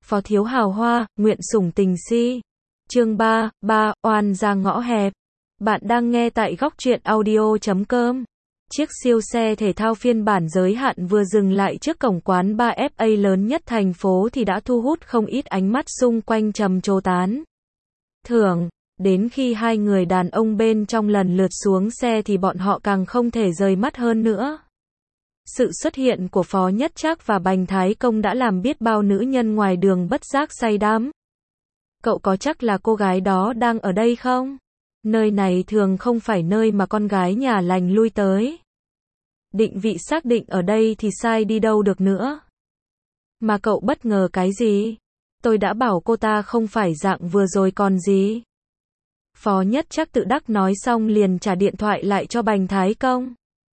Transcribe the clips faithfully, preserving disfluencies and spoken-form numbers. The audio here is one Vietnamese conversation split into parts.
Phó thiếu hào hoa, nguyện sủng tình si. Chương ba, ba, oan ra ngõ hẹp. Bạn đang nghe tại góc truyện audio chấm com. Chiếc siêu xe thể thao phiên bản giới hạn vừa dừng lại trước cổng quán bar ép a lớn nhất thành phố thì đã thu hút không ít ánh mắt xung quanh trầm trồ tán thưởng. Đến khi hai người đàn ông bên trong lần lượt xuống xe thì bọn họ càng không thể rời mắt hơn nữa. Sự xuất hiện của Phó Nhất Trác và Bành Thái Công đã làm biết bao nữ nhân ngoài đường bất giác say đắm. Cậu có chắc là cô gái đó đang ở đây không? Nơi này thường không phải nơi mà con gái nhà lành lui tới. Định vị xác định ở đây thì sai đi đâu được nữa. Mà cậu bất ngờ cái gì? Tôi đã bảo cô ta không phải dạng vừa rồi còn gì. Phó Nhất Trác tự đắc nói xong liền trả điện thoại lại cho Bành Thái Công.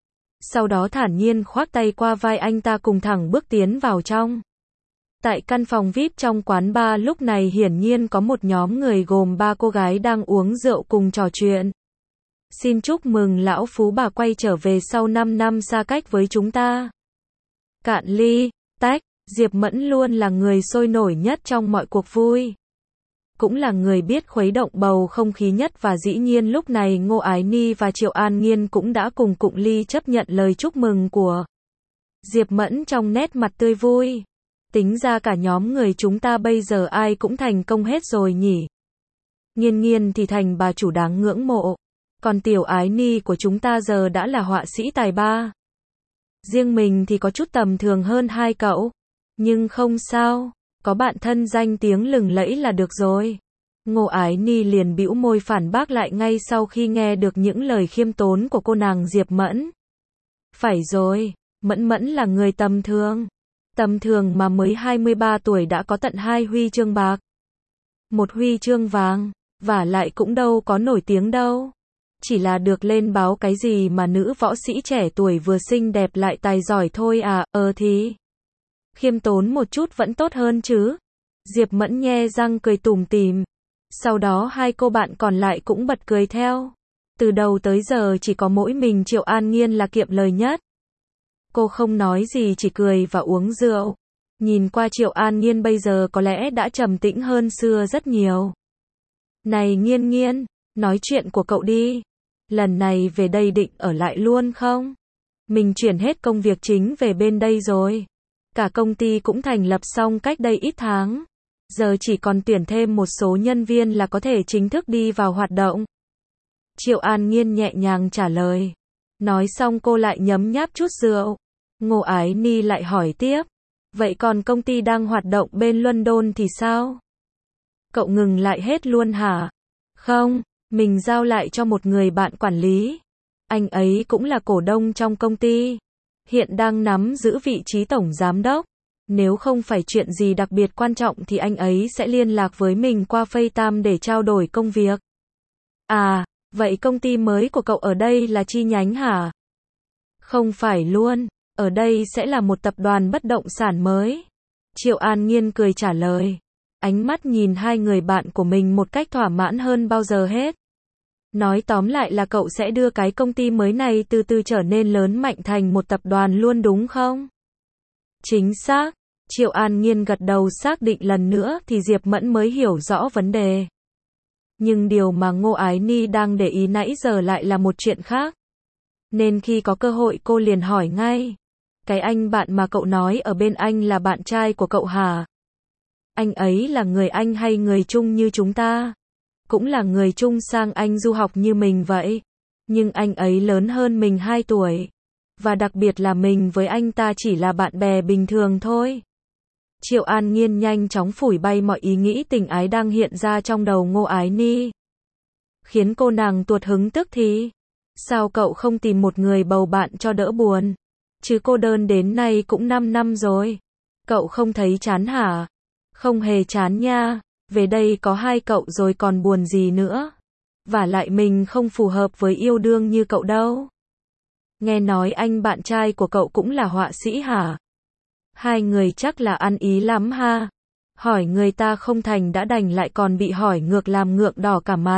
Sau đó thản nhiên khoác tay qua vai anh ta cùng thẳng bước tiến vào trong. Tại căn phòng vi ai pi trong quán bar lúc này hiển nhiên có một nhóm người gồm ba cô gái đang uống rượu cùng trò chuyện. Xin chúc mừng lão phú bà quay trở về sau năm năm xa cách với chúng ta. Cạn ly, tách, Diệp Mẫn luôn là người sôi nổi nhất trong mọi cuộc vui. Cũng là người biết khuấy động bầu không khí nhất và dĩ nhiên lúc này Ngô Ái Ni và Triệu An Nghiên cũng đã cùng cụng ly chấp nhận lời chúc mừng của Diệp Mẫn trong nét mặt tươi vui. Tính ra cả nhóm người chúng ta bây giờ ai cũng thành công hết rồi nhỉ. Nghiên Nghiên thì thành bà chủ đáng ngưỡng mộ. Còn Tiểu Ái Ni của chúng ta giờ đã là họa sĩ tài ba. Riêng mình thì có chút tầm thường hơn hai cậu. Nhưng không sao. Có bạn thân danh tiếng lừng lẫy là được rồi. Ngô Ái Ni liền bĩu môi phản bác lại ngay sau khi nghe được những lời khiêm tốn của cô nàng Diệp Mẫn. Phải rồi, Mẫn Mẫn là người tầm thường. Tầm thường mà mới hai mươi ba tuổi đã có tận hai huy chương bạc. Một huy chương vàng, và lại cũng đâu có nổi tiếng đâu. Chỉ là được lên báo cái gì mà nữ võ sĩ trẻ tuổi vừa xinh đẹp lại tài giỏi thôi à, ờ thì... khiêm tốn một chút vẫn tốt hơn chứ. Diệp Mẫn nhe răng cười tủm tỉm. Sau đó hai cô bạn còn lại cũng bật cười theo. Từ đầu tới giờ chỉ có mỗi mình Triệu An Nghiên là kiệm lời nhất. Cô không nói gì chỉ cười và uống rượu. Nhìn qua Triệu An Nghiên bây giờ có lẽ đã trầm tĩnh hơn xưa rất nhiều. Này Nghiên Nghiên, nói chuyện của cậu đi. Lần này về đây định ở lại luôn không? Mình chuyển hết công việc chính về bên đây rồi. Cả công ty cũng thành lập xong cách đây ít tháng. Giờ chỉ còn tuyển thêm một số nhân viên là có thể chính thức đi vào hoạt động. Triệu An Nghiên nhẹ nhàng trả lời. Nói xong cô lại nhấm nháp chút rượu. Ngô Ái Ni lại hỏi tiếp. Vậy còn công ty đang hoạt động bên London thì sao? Cậu ngừng lại hết luôn hả? Không, mình giao lại cho một người bạn quản lý. Anh ấy cũng là cổ đông trong công ty. Hiện đang nắm giữ vị trí tổng giám đốc. Nếu không phải chuyện gì đặc biệt quan trọng thì anh ấy sẽ liên lạc với mình qua FaceTime để trao đổi công việc. À, vậy công ty mới của cậu ở đây là chi nhánh hả? Không phải luôn, ở đây sẽ là một tập đoàn bất động sản mới. Triệu An Nghiên cười trả lời. Ánh mắt nhìn hai người bạn của mình một cách thỏa mãn hơn bao giờ hết. Nói tóm lại là cậu sẽ đưa cái công ty mới này từ từ trở nên lớn mạnh thành một tập đoàn luôn đúng không? Chính xác. Triệu An Nghiên gật đầu xác định lần nữa thì Diệp Mẫn mới hiểu rõ vấn đề. Nhưng điều mà Ngô Ái Ni đang để ý nãy giờ lại là một chuyện khác. Nên khi có cơ hội cô liền hỏi ngay. Cái anh bạn mà cậu nói ở bên anh là bạn trai của cậu hả? Anh ấy là người Anh hay người Trung như chúng ta? Cũng là người Trung sang Anh du học như mình vậy. Nhưng anh ấy lớn hơn mình hai tuổi. Và đặc biệt là mình với anh ta chỉ là bạn bè bình thường thôi. Triệu An Nghiên nhanh chóng phủi bay mọi ý nghĩ tình ái đang hiện ra trong đầu Ngô Ái Ni. Khiến cô nàng tuột hứng tức thì. Sao cậu không tìm một người bầu bạn cho đỡ buồn? Chứ cô đơn đến nay cũng năm năm rồi. Cậu không thấy chán hả? Không hề chán nha. Về đây có hai cậu rồi còn buồn gì nữa. Vả lại mình không phù hợp với yêu đương như cậu đâu. Nghe nói anh bạn trai của cậu cũng là họa sĩ hả? Hai người chắc là ăn ý lắm ha. Hỏi người ta không thành đã đành lại còn bị hỏi ngược làm ngượng đỏ cả mặt.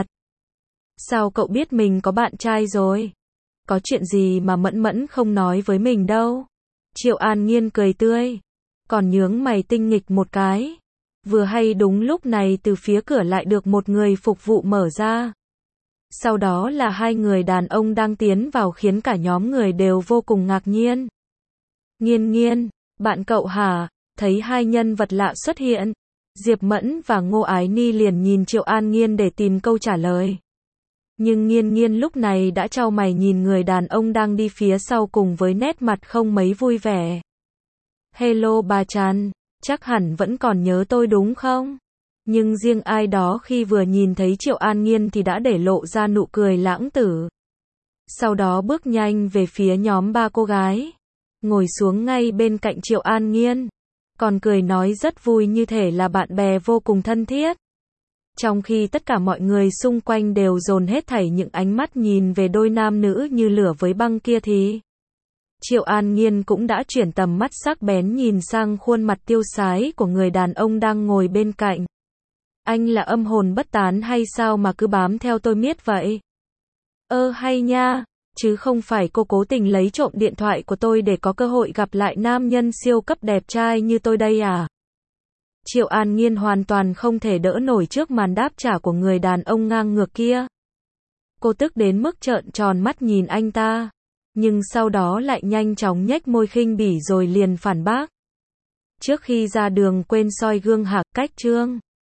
Sao cậu biết mình có bạn trai rồi? Có chuyện gì mà Mẫn Mẫn không nói với mình đâu? Triệu An Nghiên cười tươi. Còn nhướng mày tinh nghịch một cái. Vừa hay đúng lúc này từ phía cửa lại được một người phục vụ mở ra. Sau đó là hai người đàn ông đang tiến vào khiến cả nhóm người đều vô cùng ngạc nhiên. Nghiên nghiên, bạn cậu hả? Thấy hai nhân vật lạ xuất hiện, Diệp Mẫn và Ngô Ái Ni liền nhìn Triệu An Nghiên để tìm câu trả lời. Nhưng Nghiên Nghiên lúc này đã chau mày nhìn người đàn ông đang đi phía sau cùng với nét mặt không mấy vui vẻ. Hello bà Trần, chắc hẳn vẫn còn nhớ tôi đúng không? Nhưng riêng ai đó khi vừa nhìn thấy Triệu An Nghiên thì đã để lộ ra nụ cười lãng tử. Sau đó bước nhanh về phía nhóm ba cô gái, ngồi xuống ngay bên cạnh Triệu An Nghiên, còn cười nói rất vui như thể là bạn bè vô cùng thân thiết. Trong khi tất cả mọi người xung quanh đều dồn hết thảy những ánh mắt nhìn về đôi nam nữ như lửa với băng kia thì Triệu An Nghiên cũng đã chuyển tầm mắt sắc bén nhìn sang khuôn mặt tiêu sái của người đàn ông đang ngồi bên cạnh. Anh là âm hồn bất tán hay sao mà cứ bám theo tôi miết vậy? Ơ hay nha, chứ không phải cô cố tình lấy trộm điện thoại của tôi để có cơ hội gặp lại nam nhân siêu cấp đẹp trai như tôi đây à? Triệu An Nghiên hoàn toàn không thể đỡ nổi trước màn đáp trả của người đàn ông ngang ngược kia. Cô tức đến mức trợn tròn mắt nhìn anh ta, nhưng sau đó lại nhanh chóng nhếch môi khinh bỉ rồi liền phản bác. Trước khi ra đường quên soi gương hả? Cách trương.